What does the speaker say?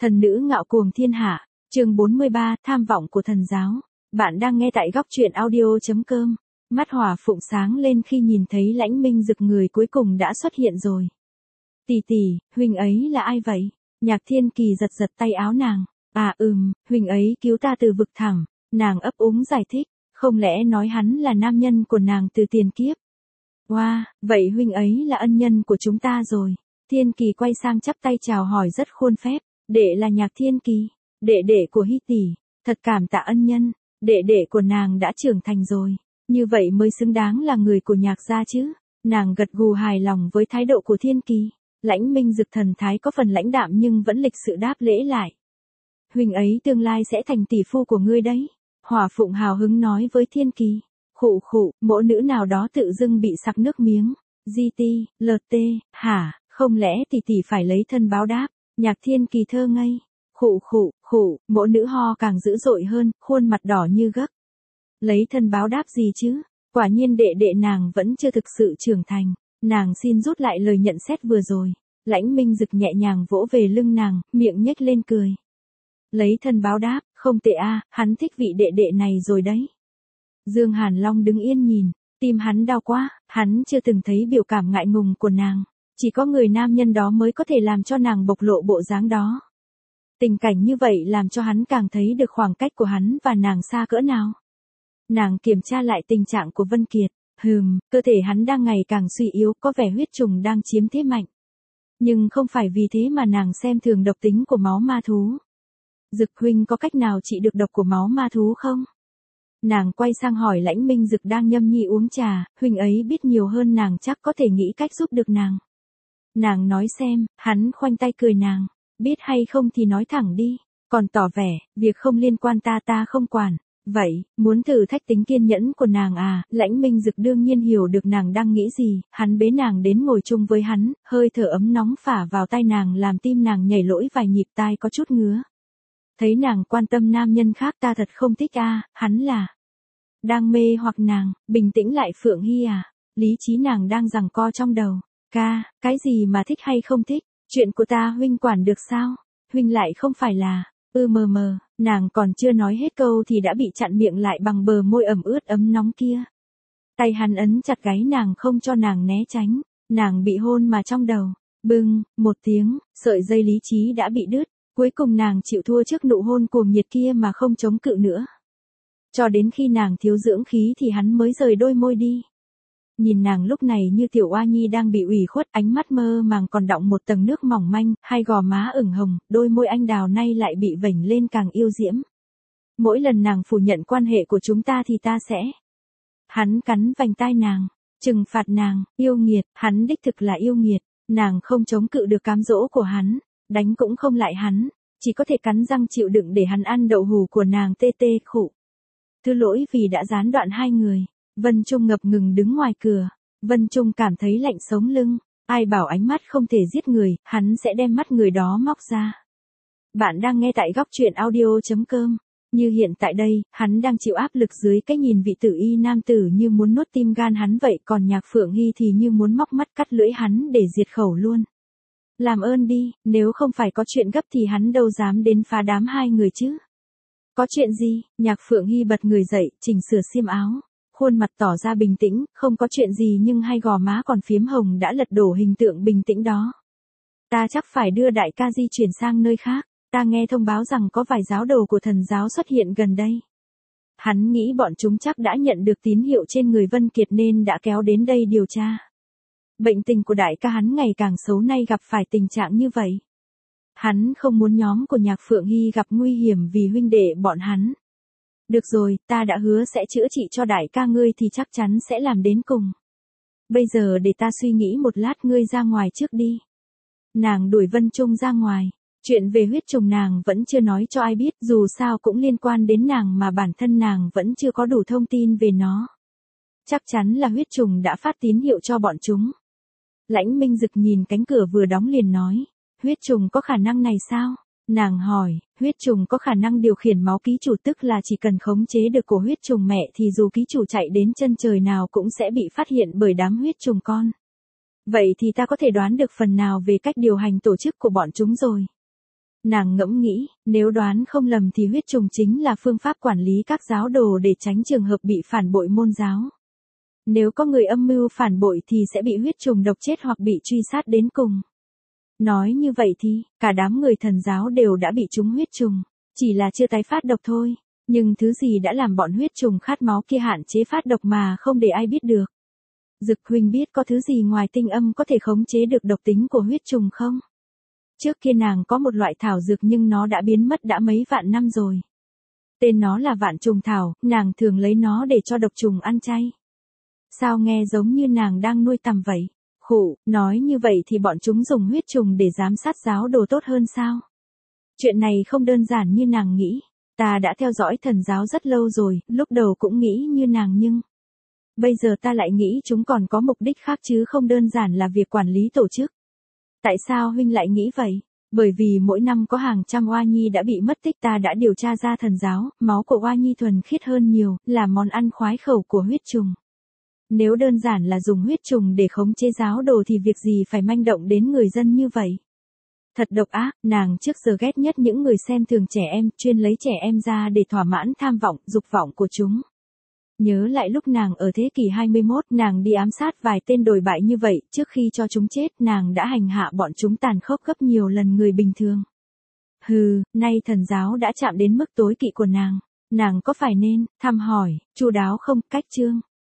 Thần nữ ngạo cuồng thiên hạ, chương 43, tham vọng của thần giáo. Bạn đang nghe tại góc truyện audio.com. Mắt Hỏa Phụng sáng lên khi nhìn thấy Lãnh Minh Dực người cuối cùng đã xuất hiện rồi. Tỷ tỷ, huynh ấy là ai vậy? Nhạc Thiên Kỳ giật giật tay áo nàng. Huynh ấy cứu ta từ vực thẳm. Nàng ấp úng giải thích, không lẽ nói hắn là nam nhân của nàng từ tiền kiếp? Wow, vậy huynh ấy là ân nhân của chúng ta rồi. Thiên Kỳ quay sang chắp tay chào hỏi rất khuôn phép. Đệ là Nhạc Thiên Kỳ, đệ đệ của Hy tỷ, thật cảm tạ ân nhân, đệ đệ của nàng đã trưởng thành rồi, như vậy mới xứng đáng là người của Nhạc gia chứ. Nàng gật gù hài lòng với thái độ của Thiên Kỳ. Lãnh Minh Dực thần thái có phần lãnh đạm nhưng vẫn lịch sự đáp lễ lại. Huynh ấy tương lai sẽ thành tỷ phu của ngươi đấy. Hỏa Phụng hào hứng nói với Thiên Kỳ. Khụ khụ, mỗ nữ nào đó tự dưng bị sặc nước miếng. LT, hả, không lẽ tỷ tỷ phải lấy thân báo đáp? Nhạc Thiên Kỳ thơ ngây. Khụ, mỗ nữ ho càng dữ dội hơn, khuôn mặt đỏ như gấc. Lấy thân báo đáp gì chứ? Quả nhiên đệ đệ nàng vẫn chưa thực sự trưởng thành. Nàng xin rút lại lời nhận xét vừa rồi. Lãnh Minh Dực nhẹ nhàng vỗ về lưng nàng, miệng nhếch lên cười. Lấy thân báo đáp, không tệ a, hắn thích vị đệ đệ này rồi đấy. Dương Hàn Long đứng yên nhìn, tim hắn đau quá, hắn chưa từng thấy biểu cảm ngại ngùng của nàng. Chỉ có người nam nhân đó mới có thể làm cho nàng bộc lộ bộ dáng đó. Tình cảnh như vậy làm cho hắn càng thấy được khoảng cách của hắn và nàng xa cỡ nào. Nàng kiểm tra lại tình trạng của Vân Kiệt. Cơ thể hắn đang ngày càng suy yếu, có vẻ huyết trùng đang chiếm thế mạnh. Nhưng không phải vì thế mà nàng xem thường độc tính của máu ma thú. Dực huynh có cách nào trị được độc của máu ma thú không? Nàng quay sang hỏi Lãnh Minh Dực đang nhâm nhi uống trà, huynh ấy biết nhiều hơn nàng chắc có thể nghĩ cách giúp được nàng. Nàng nói xem, hắn khoanh tay cười nàng, biết hay không thì nói thẳng đi, còn tỏ vẻ, việc không liên quan ta không quản. Vậy, muốn thử thách tính kiên nhẫn của nàng à? Lãnh Minh Dực đương nhiên hiểu được nàng đang nghĩ gì, hắn bế nàng đến ngồi chung với hắn, hơi thở ấm nóng phả vào tai nàng làm tim nàng nhảy lỗi vài nhịp tai có chút ngứa. Thấy nàng quan tâm nam nhân khác ta thật không thích a, hắn là đang mê hoặc nàng, bình tĩnh lại Phượng Hy à, lý trí nàng đang giằng co trong đầu. Cái gì mà thích hay không thích, chuyện của ta huynh quản được sao? Huynh lại không phải là, nàng còn chưa nói hết câu thì đã bị chặn miệng lại bằng bờ môi ẩm ướt ấm nóng kia. Tay hắn ấn chặt gáy nàng không cho nàng né tránh, nàng bị hôn mà trong đầu, bưng, một tiếng, sợi dây lý trí đã bị đứt, cuối cùng nàng chịu thua trước nụ hôn cuồng nhiệt kia mà không chống cự nữa. Cho đến khi nàng thiếu dưỡng khí thì hắn mới rời đôi môi đi. Nhìn nàng lúc này như tiểu oa nhi đang bị ủy khuất, ánh mắt mơ màng còn đọng một tầng nước mỏng manh, hai gò má ửng hồng, đôi môi anh đào nay lại bị vểnh lên càng yêu diễm. Mỗi lần nàng phủ nhận quan hệ của chúng ta thì ta sẽ. Hắn cắn vành tai nàng, trừng phạt nàng, yêu nghiệt, hắn đích thực là yêu nghiệt, nàng không chống cự được cám dỗ của hắn, đánh cũng không lại hắn, chỉ có thể cắn răng chịu đựng để hắn ăn đậu hù của nàng khụ. Thứ lỗi vì đã gián đoạn hai người. Vân Trung ngập ngừng đứng ngoài cửa. Vân Trung cảm thấy lạnh sống lưng. Ai bảo ánh mắt không thể giết người, hắn sẽ đem mắt người đó móc ra. Bạn đang nghe tại góc truyện audio.com. Như hiện tại đây, hắn đang chịu áp lực dưới cái nhìn vị tử y nam tử như muốn nuốt tim gan hắn vậy, còn Nhạc Phượng Hy thì như muốn móc mắt cắt lưỡi hắn để diệt khẩu luôn. Làm ơn đi, nếu không phải có chuyện gấp thì hắn đâu dám đến phá đám hai người chứ. Có chuyện gì? Nhạc Phượng Hy bật người dậy, chỉnh sửa xiêm áo. Khuôn mặt tỏ ra bình tĩnh, không có chuyện gì nhưng hai gò má còn phiếm hồng đã lật đổ hình tượng bình tĩnh đó. Ta chắc phải đưa đại ca di chuyển sang nơi khác, ta nghe thông báo rằng có vài giáo đồ của thần giáo xuất hiện gần đây. Hắn nghĩ bọn chúng chắc đã nhận được tín hiệu trên người Vân Kiệt nên đã kéo đến đây điều tra. Bệnh tình của đại ca hắn ngày càng xấu nay gặp phải tình trạng như vậy. Hắn không muốn nhóm của Nhạc Phượng Hy gặp nguy hiểm vì huynh đệ bọn hắn. Được rồi, ta đã hứa sẽ chữa trị cho đại ca ngươi thì chắc chắn sẽ làm đến cùng. Bây giờ để ta suy nghĩ một lát, ngươi ra ngoài trước đi. Nàng đuổi Vân Trung ra ngoài. Chuyện về huyết trùng nàng vẫn chưa nói cho ai biết, dù sao cũng liên quan đến nàng mà bản thân nàng vẫn chưa có đủ thông tin về nó. Chắc chắn là huyết trùng đã phát tín hiệu cho bọn chúng. Lãnh Minh Dực nhìn cánh cửa vừa đóng liền nói. Huyết trùng có khả năng này sao? Nàng hỏi, huyết trùng có khả năng điều khiển máu ký chủ, tức là chỉ cần khống chế được cổ huyết trùng mẹ thì dù ký chủ chạy đến chân trời nào cũng sẽ bị phát hiện bởi đám huyết trùng con. Vậy thì ta có thể đoán được phần nào về cách điều hành tổ chức của bọn chúng rồi. Nàng ngẫm nghĩ, nếu đoán không lầm thì huyết trùng chính là phương pháp quản lý các giáo đồ để tránh trường hợp bị phản bội môn giáo. Nếu có người âm mưu phản bội thì sẽ bị huyết trùng độc chết hoặc bị truy sát đến cùng. Nói như vậy thì, cả đám người thần giáo đều đã bị trúng huyết trùng, chỉ là chưa tái phát độc thôi. Nhưng thứ gì đã làm bọn huyết trùng khát máu kia hạn chế phát độc mà không để ai biết được? Dực huynh biết có thứ gì ngoài tinh âm có thể khống chế được độc tính của huyết trùng không? Trước kia nàng có một loại thảo dược nhưng nó đã biến mất đã mấy vạn năm rồi. Tên nó là vạn trùng thảo, nàng thường lấy nó để cho độc trùng ăn chay. Sao nghe giống như nàng đang nuôi tằm vậy? Khụ, nói như vậy thì bọn chúng dùng huyết trùng để giám sát giáo đồ tốt hơn sao? Chuyện này không đơn giản như nàng nghĩ. Ta đã theo dõi thần giáo rất lâu rồi, lúc đầu cũng nghĩ như nàng nhưng bây giờ ta lại nghĩ chúng còn có mục đích khác chứ không đơn giản là việc quản lý tổ chức. Tại sao huynh lại nghĩ vậy? Bởi vì mỗi năm có hàng trăm oa nhi đã bị mất tích, ta đã điều tra ra thần giáo, máu của oa nhi thuần khiết hơn nhiều, là món ăn khoái khẩu của huyết trùng. Nếu đơn giản là dùng huyết trùng để khống chế giáo đồ thì việc gì phải manh động đến người dân như vậy? Thật độc ác, nàng trước giờ ghét nhất những người xem thường trẻ em, chuyên lấy trẻ em ra để thỏa mãn tham vọng, dục vọng của chúng. Nhớ lại lúc nàng ở thế kỷ 21, nàng đi ám sát vài tên đồi bại như vậy, trước khi cho chúng chết, nàng đã hành hạ bọn chúng tàn khốc gấp nhiều lần người bình thường. Hừ, nay thần giáo đã chạm đến mức tối kỵ của nàng có phải nên thăm hỏi chu đáo không? Cách chương